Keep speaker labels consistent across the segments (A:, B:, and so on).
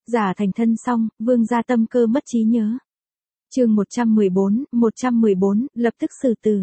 A: Giả thành thân xong, Vương gia tâm cơ mất trí nhớ. Chương 114, lập tức xử tử.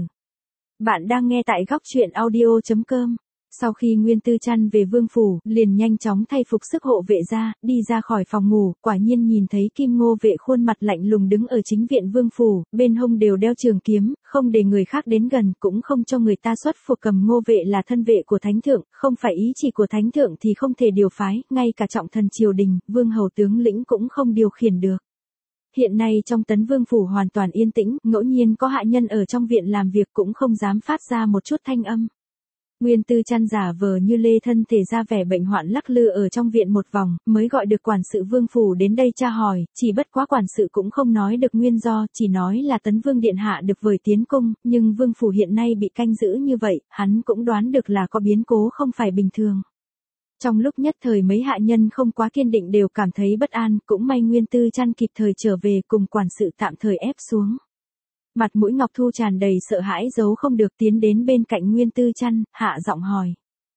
A: Bạn đang nghe tại góc truyện audio.com. Sau khi Nguyên Tư Trăn về vương phủ, liền nhanh chóng thay phục sức hộ vệ ra, đi ra khỏi phòng ngủ, quả nhiên nhìn thấy Kim Ngô vệ khuôn mặt lạnh lùng đứng ở chính viện vương phủ, bên hông đều đeo trường kiếm, không để người khác đến gần, cũng không cho người ta xuất phục. Cầm Ngô vệ là thân vệ của thánh thượng, không phải ý chỉ của thánh thượng thì không thể điều phái, ngay cả trọng thần triều đình, vương hầu tướng lĩnh cũng không điều khiển được. Hiện nay trong Tấn Vương phủ hoàn toàn yên tĩnh, ngẫu nhiên có hạ nhân ở trong viện làm việc cũng không dám phát ra một chút thanh âm. Nguyên Tư Trăn giả vờ như lê thân thể ra vẻ bệnh hoạn lắc lư ở trong viện một vòng, mới gọi được quản sự vương phủ đến đây tra hỏi, chỉ bất quá quản sự cũng không nói được nguyên do, chỉ nói là Tấn Vương điện hạ được vời tiến cung, nhưng vương phủ hiện nay bị canh giữ như vậy, hắn cũng đoán được là có biến cố không phải bình thường. Trong lúc nhất thời mấy hạ nhân không quá kiên định đều cảm thấy bất an, cũng may Nguyên Tư Trăn kịp thời trở về cùng quản sự tạm thời ép xuống. Mặt mũi Ngọc Thu tràn đầy sợ hãi giấu không được tiến đến bên cạnh Nguyên Tư Trăn, hạ giọng hỏi.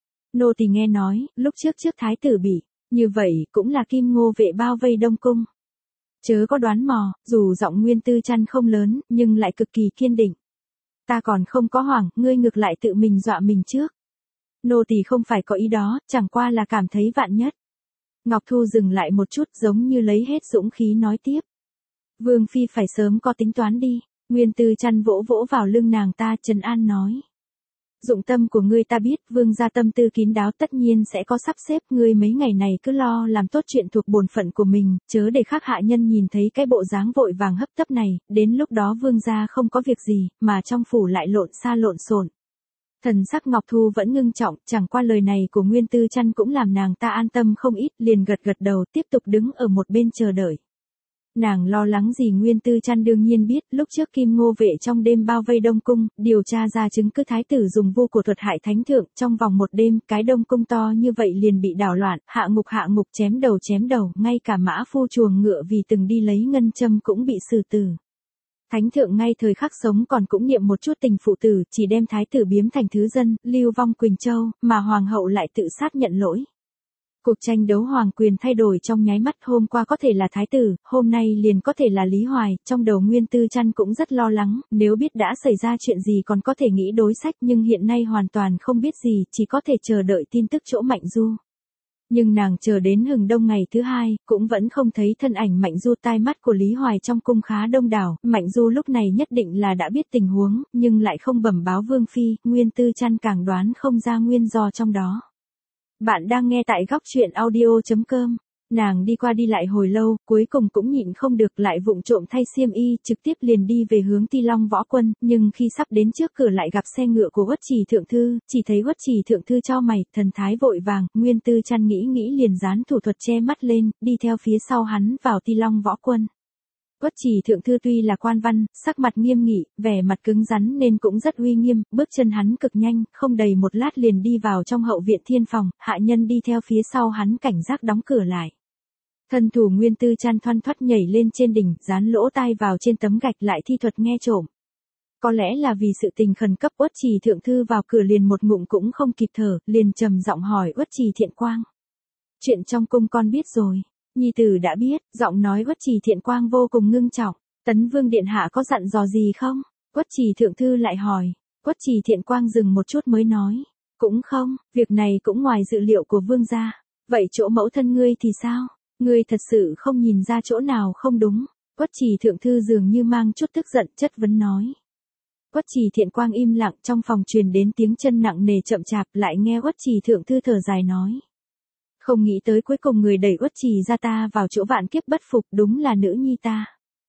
A: Nô tỳ nghe nói, lúc trước thái tử bị, như vậy cũng là Kim Ngô vệ bao vây Đông Cung. Chớ có đoán mò, dù giọng Nguyên Tư Trăn không lớn, nhưng lại cực kỳ kiên định. Ta còn không có hoảng, ngươi ngược lại tự mình dọa mình trước. Nô tỳ không phải có ý đó, chẳng qua là cảm thấy vạn nhất. Ngọc Thu dừng lại một chút giống như lấy hết dũng khí nói tiếp. Vương phi phải sớm có tính toán đi. Nguyên Tư Trăn vỗ vỗ vào lưng nàng ta trấn an nói. Dụng tâm của ngươi ta biết, vương gia tâm tư kín đáo tất nhiên sẽ có sắp xếp, ngươi mấy ngày này cứ lo làm tốt chuyện thuộc bổn phận của mình, chớ để khác hạ nhân nhìn thấy cái bộ dáng vội vàng hấp tấp này, đến lúc đó vương gia không có việc gì, mà trong phủ lại lộn xộn. Thần sắc Ngọc Thu vẫn ngưng trọng, chẳng qua lời này của Nguyên Tư Trăn cũng làm nàng ta an tâm không ít, liền gật đầu tiếp tục đứng ở một bên chờ đợi. Nàng lo lắng gì Nguyên Tư Trăn đương nhiên biết, lúc trước Kim Ngô vệ trong đêm bao vây Đông Cung, điều tra ra chứng cứ thái tử dùng vu cổ thuật hại thánh thượng, trong vòng một đêm, cái Đông Cung to như vậy liền bị đảo loạn, hạ ngục chém đầu, ngay cả mã phu chuồng ngựa vì từng đi lấy ngân châm cũng bị xử tử. Thánh thượng ngay thời khắc sống còn cũng niệm một chút tình phụ tử, chỉ đem thái tử biếm thành thứ dân, lưu vong Quỳnh Châu, mà hoàng hậu lại tự sát nhận lỗi. Cuộc tranh đấu hoàng quyền thay đổi trong nháy mắt, hôm qua có thể là thái tử, hôm nay liền có thể là Lý Hoài, trong đầu Nguyên Tư Trăn cũng rất lo lắng, nếu biết đã xảy ra chuyện gì còn có thể nghĩ đối sách, nhưng hiện nay hoàn toàn không biết gì, chỉ có thể chờ đợi tin tức chỗ Mạnh Du. Nhưng nàng chờ đến hừng đông ngày thứ hai, cũng vẫn không thấy thân ảnh Mạnh Du. Tai mắt của Lý Hoài trong cung khá đông đảo, Mạnh Du lúc này nhất định là đã biết tình huống, nhưng lại không bẩm báo Vương Phi, Nguyên Tư Trăn càng đoán không ra nguyên do trong đó. Bạn đang nghe tại góc truyện audio.com. Nàng đi qua đi lại hồi lâu, cuối cùng cũng nhịn không được lại vụng trộm thay xiêm y, trực tiếp liền đi về hướng Ti Long Võ Quân, nhưng khi sắp đến trước cửa lại gặp xe ngựa của Uất Trì thượng thư, chỉ thấy Uất Trì thượng thư chau mày, thần thái vội vàng, Nguyên Tư Trăn nghĩ liền dán thủ thuật che mắt lên, đi theo phía sau hắn vào Ti Long Võ Quân. Uất Trì thượng thư tuy là quan văn, sắc mặt nghiêm nghị, vẻ mặt cứng rắn nên cũng rất uy nghiêm, bước chân hắn cực nhanh, không đầy một lát liền đi vào trong hậu viện thiên phòng, hạ nhân đi theo phía sau hắn cảnh giác đóng cửa lại. Thân thủ Nguyên Tư Trăn thoăn thoắt nhảy lên trên đỉnh, dán lỗ tai vào trên tấm gạch lại thi thuật nghe trộm. Có lẽ là vì sự tình khẩn cấp, Uất Trì thượng thư vào cửa liền một ngụm cũng không kịp thở, liền trầm giọng hỏi Uất Trì Thiện Quang. Chuyện trong cung con biết rồi. Nhi tử đã biết, giọng nói Uất Trì Thiện Quang vô cùng ngưng trọng. Tấn Vương điện hạ có dặn dò gì không? Uất Trì thượng thư lại hỏi. Uất Trì Thiện Quang dừng một chút mới nói. Cũng không, việc này cũng ngoài dự liệu của vương gia. Vậy chỗ mẫu thân ngươi thì sao? Ngươi thật sự không nhìn ra chỗ nào không đúng. Uất Trì thượng thư dường như mang chút tức giận chất vấn nói. Uất Trì Thiện Quang im lặng, trong phòng truyền đến tiếng chân nặng nề chậm chạp, lại nghe Uất Trì thượng thư thở dài nói. Không nghĩ tới cuối cùng người đẩy Uất Trì ra ta vào chỗ vạn kiếp bất phục, đúng là nữ nhi ta.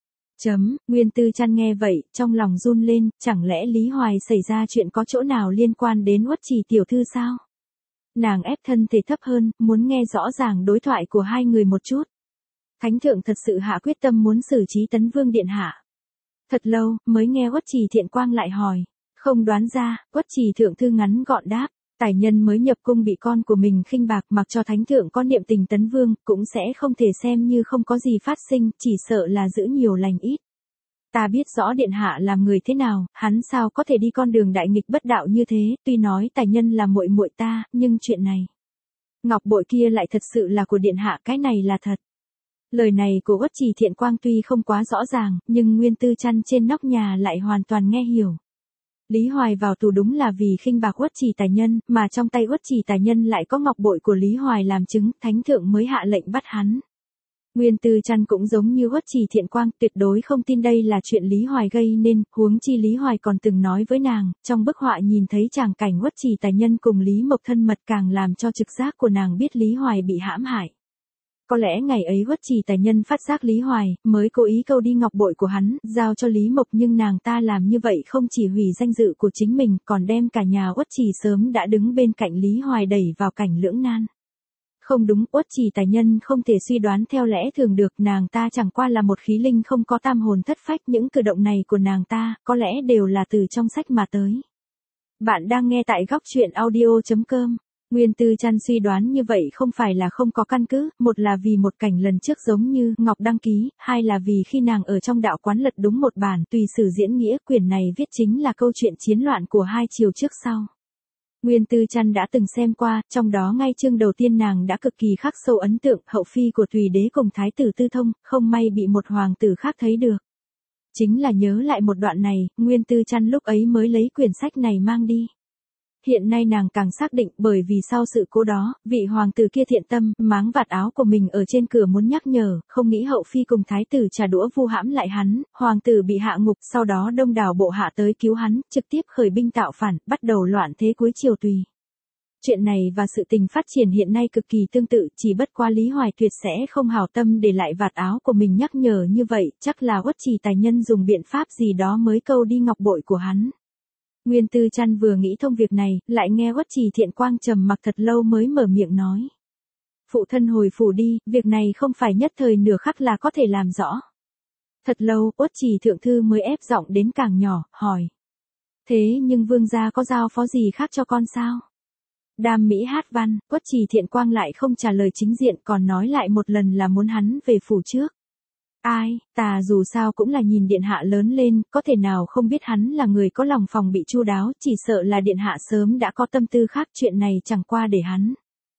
A: Nguyên Tư Trăn nghe vậy, trong lòng run lên, chẳng lẽ Lý Hoài xảy ra chuyện có chỗ nào liên quan đến Uất Trì tiểu thư sao? Nàng ép thân thể thấp hơn, muốn nghe rõ ràng đối thoại của hai người một chút. Thánh thượng thật sự hạ quyết tâm muốn xử trí Tấn Vương điện hạ. Thật lâu, mới nghe Uất Trì Thiện Quang lại hỏi. Không đoán ra, Uất Trì thượng thư ngắn gọn đáp. Tài nhân mới nhập cung bị con của mình khinh bạc, mặc cho thánh thượng có niệm tình Tấn Vương, cũng sẽ không thể xem như không có gì phát sinh, chỉ sợ là giữ nhiều lành ít. Ta biết rõ điện hạ làm người thế nào, hắn sao có thể đi con đường đại nghịch bất đạo như thế, tuy nói tài nhân là muội muội ta, nhưng chuyện này. Ngọc bội kia lại thật sự là của điện hạ, cái này là thật. Lời này của Uất Trì Thiện Quang tuy không quá rõ ràng, nhưng Nguyên Tư Trăn trên nóc nhà lại hoàn toàn nghe hiểu. Lý Hoài vào tù đúng là vì khinh bạc Uất Trì Tài Nhân, mà trong tay Uất Trì Tài Nhân lại có ngọc bội của Lý Hoài làm chứng, thánh thượng mới hạ lệnh bắt hắn. Nguyên Tư Trăn cũng giống như Uất Trì Thiện Quang, tuyệt đối không tin đây là chuyện Lý Hoài gây nên, huống chi Lý Hoài còn từng nói với nàng, trong bức họa nhìn thấy tràng cảnh Uất Trì Tài Nhân cùng Lý Mộc thân mật càng làm cho trực giác của nàng biết Lý Hoài bị hãm hại. Có lẽ ngày ấy Uất Trì Tài Nhân phát giác Lý Hoài, mới cố ý câu đi ngọc bội của hắn, giao cho Lý Mộc, nhưng nàng ta làm như vậy không chỉ hủy danh dự của chính mình, còn đem cả nhà Uất Trì sớm đã đứng bên cạnh Lý Hoài đẩy vào cảnh lưỡng nan. Không đúng, Uất Trì Tài Nhân không thể suy đoán theo lẽ thường được, nàng ta chẳng qua là một khí linh không có tam hồn thất phách, những cử động này của nàng ta, có lẽ đều là từ trong sách mà tới. Bạn đang nghe tại góc truyện audio.com. Nguyên Tư Trăn suy đoán như vậy không phải là không có căn cứ, một là vì một cảnh lần trước giống như Ngọc đăng ký, hai là vì khi nàng ở trong đạo quán lật đúng một bản tùy sử diễn nghĩa, quyển này viết chính là câu chuyện chiến loạn của hai triều trước sau. Nguyên Tư Trăn đã từng xem qua, trong đó ngay chương đầu tiên nàng đã cực kỳ khắc sâu ấn tượng, hậu phi của Tùy Đế cùng Thái tử Tư Thông, không may bị một hoàng tử khác thấy được. Chính là nhớ lại một đoạn này, Nguyên Tư Trăn lúc ấy mới lấy quyển sách này mang đi. Hiện nay nàng càng xác định, bởi vì sau sự cố đó, vị hoàng tử kia thiện tâm, máng vạt áo của mình ở trên cửa muốn nhắc nhở, không nghĩ hậu phi cùng thái tử trả đũa vu hãm lại hắn, hoàng tử bị hạ ngục, sau đó đông đảo bộ hạ tới cứu hắn, trực tiếp khởi binh tạo phản, bắt đầu loạn thế cuối triều Tùy. Chuyện này và sự tình phát triển hiện nay cực kỳ tương tự, chỉ bất qua Lý Hoài tuyệt sẽ không hảo tâm để lại vạt áo của mình nhắc nhở như vậy, chắc là Uất Trì Tài Nhân dùng biện pháp gì đó mới câu đi ngọc bội của hắn. Nguyên Tư Trăn vừa nghĩ thông việc này, lại nghe Uất Trì Thiện Quang trầm mặc thật lâu mới mở miệng nói. Phụ thân hồi phủ đi, việc này không phải nhất thời nửa khắc là có thể làm rõ. Thật lâu, Uất Trì Thượng Thư mới ép giọng đến càng nhỏ, hỏi. Thế nhưng vương gia có giao phó gì khác cho con sao? Đam mỹ hát văn, Uất Trì Thiện Quang lại không trả lời chính diện, còn nói lại một lần là muốn hắn về phủ trước. Ai, ta dù sao cũng là nhìn điện hạ lớn lên, có thể nào không biết hắn là người có lòng phòng bị chu đáo, chỉ sợ là điện hạ sớm đã có tâm tư khác, chuyện này chẳng qua để hắn.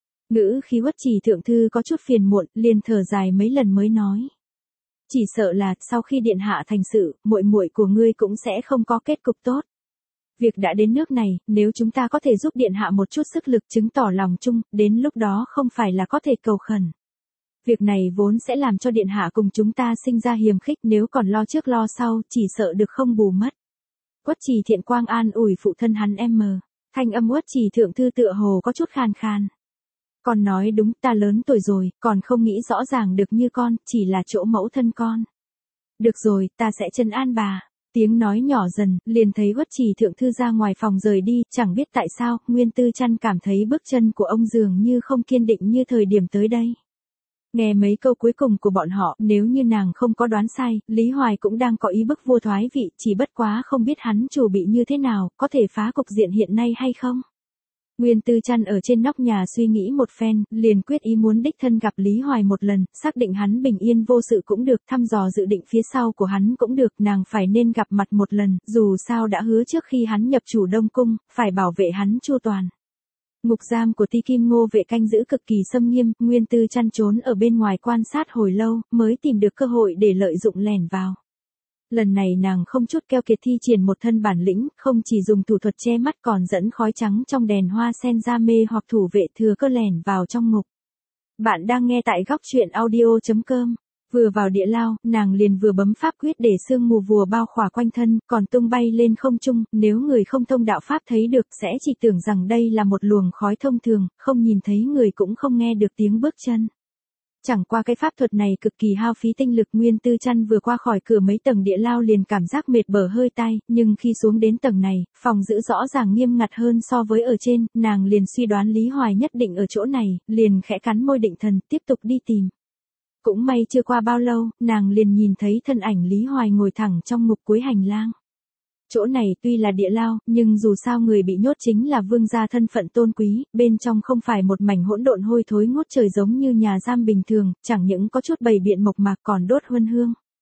A: Ngữ khí Uất Trì Thượng Thư có chút phiền muộn, liền thở dài mấy lần mới nói. Chỉ sợ là, sau khi điện hạ thành sự, muội muội của ngươi cũng sẽ không có kết cục tốt. Việc đã đến nước này, nếu chúng ta có thể giúp điện hạ một chút sức lực chứng tỏ lòng chung, đến lúc đó không phải là có thể cầu khẩn. Việc này vốn sẽ làm cho điện hạ cùng chúng ta sinh ra hiềm khích, nếu còn lo trước lo sau, chỉ sợ được không bù mất. Uất Trì Thiện Quang an ủi phụ thân hắn thanh âm Uất Trì Thượng Thư tựa hồ có chút khan khan. Con nói đúng, ta lớn tuổi rồi, còn không nghĩ rõ ràng được như con, chỉ là chỗ mẫu thân con. Được rồi, ta sẽ trấn an bà. Tiếng nói nhỏ dần, liền thấy Uất Trì Thượng Thư ra ngoài phòng rời đi, chẳng biết tại sao, Nguyên Tư Trăn cảm thấy bước chân của ông dường như không kiên định như thời điểm tới đây. Nghe mấy câu cuối cùng của bọn họ, nếu như nàng không có đoán sai, Lý Hoài cũng đang có ý bức vua thoái vị, chỉ bất quá không biết hắn chủ bị như thế nào, có thể phá cục diện hiện nay hay không. Nguyên Tư Trăn ở trên nóc nhà suy nghĩ một phen, liền quyết ý muốn đích thân gặp Lý Hoài một lần, xác định hắn bình yên vô sự cũng được, thăm dò dự định phía sau của hắn cũng được, nàng phải nên gặp mặt một lần, dù sao đã hứa trước khi hắn nhập chủ Đông Cung, phải bảo vệ hắn chu toàn. Ngục giam của Ti Kim Ngô vệ canh giữ cực kỳ xâm nghiêm, Nguyên Tư Trăn trốn ở bên ngoài quan sát hồi lâu, mới tìm được cơ hội để lợi dụng lẻn vào. Lần này nàng không chút keo kiệt thi triển một thân bản lĩnh, không chỉ dùng thủ thuật che mắt còn dẫn khói trắng trong đèn hoa sen ra mê hoặc thủ vệ thừa cơ lẻn vào trong ngục. Bạn đang nghe tại góc truyện audio.com. Vừa vào địa lao, nàng liền vừa bấm pháp quyết để sương mù vùa bao khỏa quanh thân, còn tung bay lên không trung, nếu người không thông đạo pháp thấy được sẽ chỉ tưởng rằng đây là một luồng khói thông thường, không nhìn thấy người cũng không nghe được tiếng bước chân. Chẳng qua cái pháp thuật này cực kỳ hao phí tinh lực, Nguyên Tư Trăn vừa qua khỏi cửa mấy tầng địa lao liền cảm giác mệt bở hơi tai, nhưng khi xuống đến tầng này, phòng giữ rõ ràng nghiêm ngặt hơn so với ở trên, nàng liền suy đoán Lý Hoài nhất định ở chỗ này, liền khẽ cắn môi định thần, tiếp tục đi tìm. Cũng may chưa qua bao lâu, nàng liền nhìn thấy thân ảnh Lý Hoài ngồi thẳng trong ngục cuối hành lang. Chỗ này tuy là địa lao, nhưng dù sao người bị nhốt chính là vương gia thân phận tôn quý, bên trong không phải một mảnh hỗn độn hôi thối ngút trời giống như nhà giam bình thường, chẳng những có chút bày biện mộc mạc còn đốt huân hương.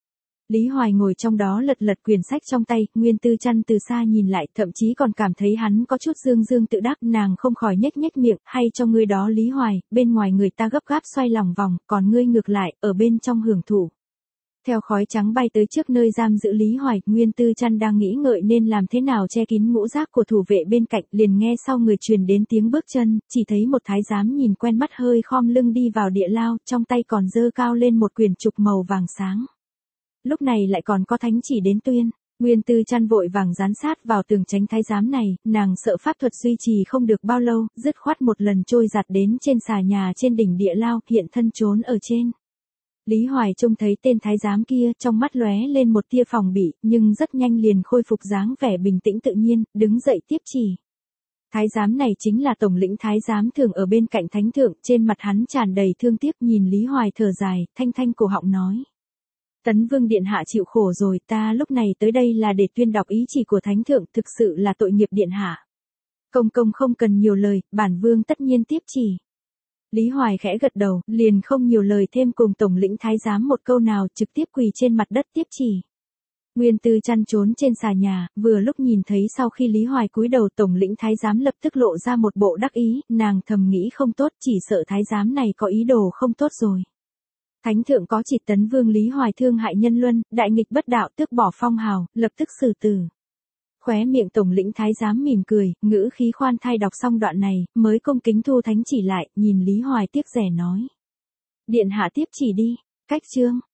A: Lý Hoài ngồi trong đó lật lật quyển sách trong tay, Nguyên Tư Trăn từ xa nhìn lại, thậm chí còn cảm thấy hắn có chút dương dương tự đắc, nàng không khỏi nhếch nhếch miệng, hay cho ngươi đó Lý Hoài, bên ngoài người ta gấp gáp xoay lòng vòng, còn ngươi ngược lại, ở bên trong hưởng thụ. Theo khói trắng bay tới trước nơi giam giữ Lý Hoài, Nguyên Tư Trăn đang nghĩ ngợi nên làm thế nào che kín ngũ giác của thủ vệ bên cạnh, liền nghe sau người truyền đến tiếng bước chân, chỉ thấy một thái giám nhìn quen mắt hơi khom lưng đi vào địa lao, trong tay còn giơ cao lên một quyển trục màu vàng sáng. Lúc này lại còn có thánh chỉ đến tuyên. Nguyên Tư Trăn vội vàng dán sát vào tường tránh thái giám này, nàng sợ pháp thuật duy trì không được bao lâu, dứt khoát một lần trôi giạt đến trên xà nhà trên đỉnh địa lao, hiện thân trốn ở trên. Lý Hoài trông thấy tên thái giám kia, trong mắt lóe lên một tia phòng bị, nhưng rất nhanh liền khôi phục dáng vẻ bình tĩnh tự nhiên, đứng dậy tiếp chỉ. Thái giám này chính là tổng lĩnh thái giám thường ở bên cạnh thánh thượng, trên mặt hắn tràn đầy thương tiếc, nhìn Lý Hoài thở dài, thanh thanh cổ họng nói. Tấn Vương điện hạ chịu khổ rồi, ta lúc này tới đây là để tuyên đọc ý chỉ của thánh thượng, thực sự là tội nghiệp điện hạ. Công công không cần nhiều lời, bản vương tất nhiên tiếp chỉ. Lý Hoài khẽ gật đầu, liền không nhiều lời thêm, cùng tổng lĩnh thái giám một câu nào, trực tiếp quỳ trên mặt đất tiếp chỉ. Nguyên Tư Trăn trốn trên xà nhà, vừa lúc nhìn thấy sau khi Lý Hoài cúi đầu, tổng lĩnh thái giám lập tức lộ ra một bộ đắc ý, nàng thầm nghĩ không tốt, chỉ sợ thái giám này có ý đồ không tốt rồi. Thánh thượng có chỉ Tấn Vương Lý Hoài thương hại nhân luân, đại nghịch bất đạo, tước bỏ phong hào, lập tức xử tử. Khóe miệng tổng lĩnh thái giám mỉm cười, ngữ khí khoan thai đọc xong đoạn này, mới cung kính thu thánh chỉ lại, nhìn Lý Hoài tiếc rẻ nói. Điện hạ tiếp chỉ đi. Cách chương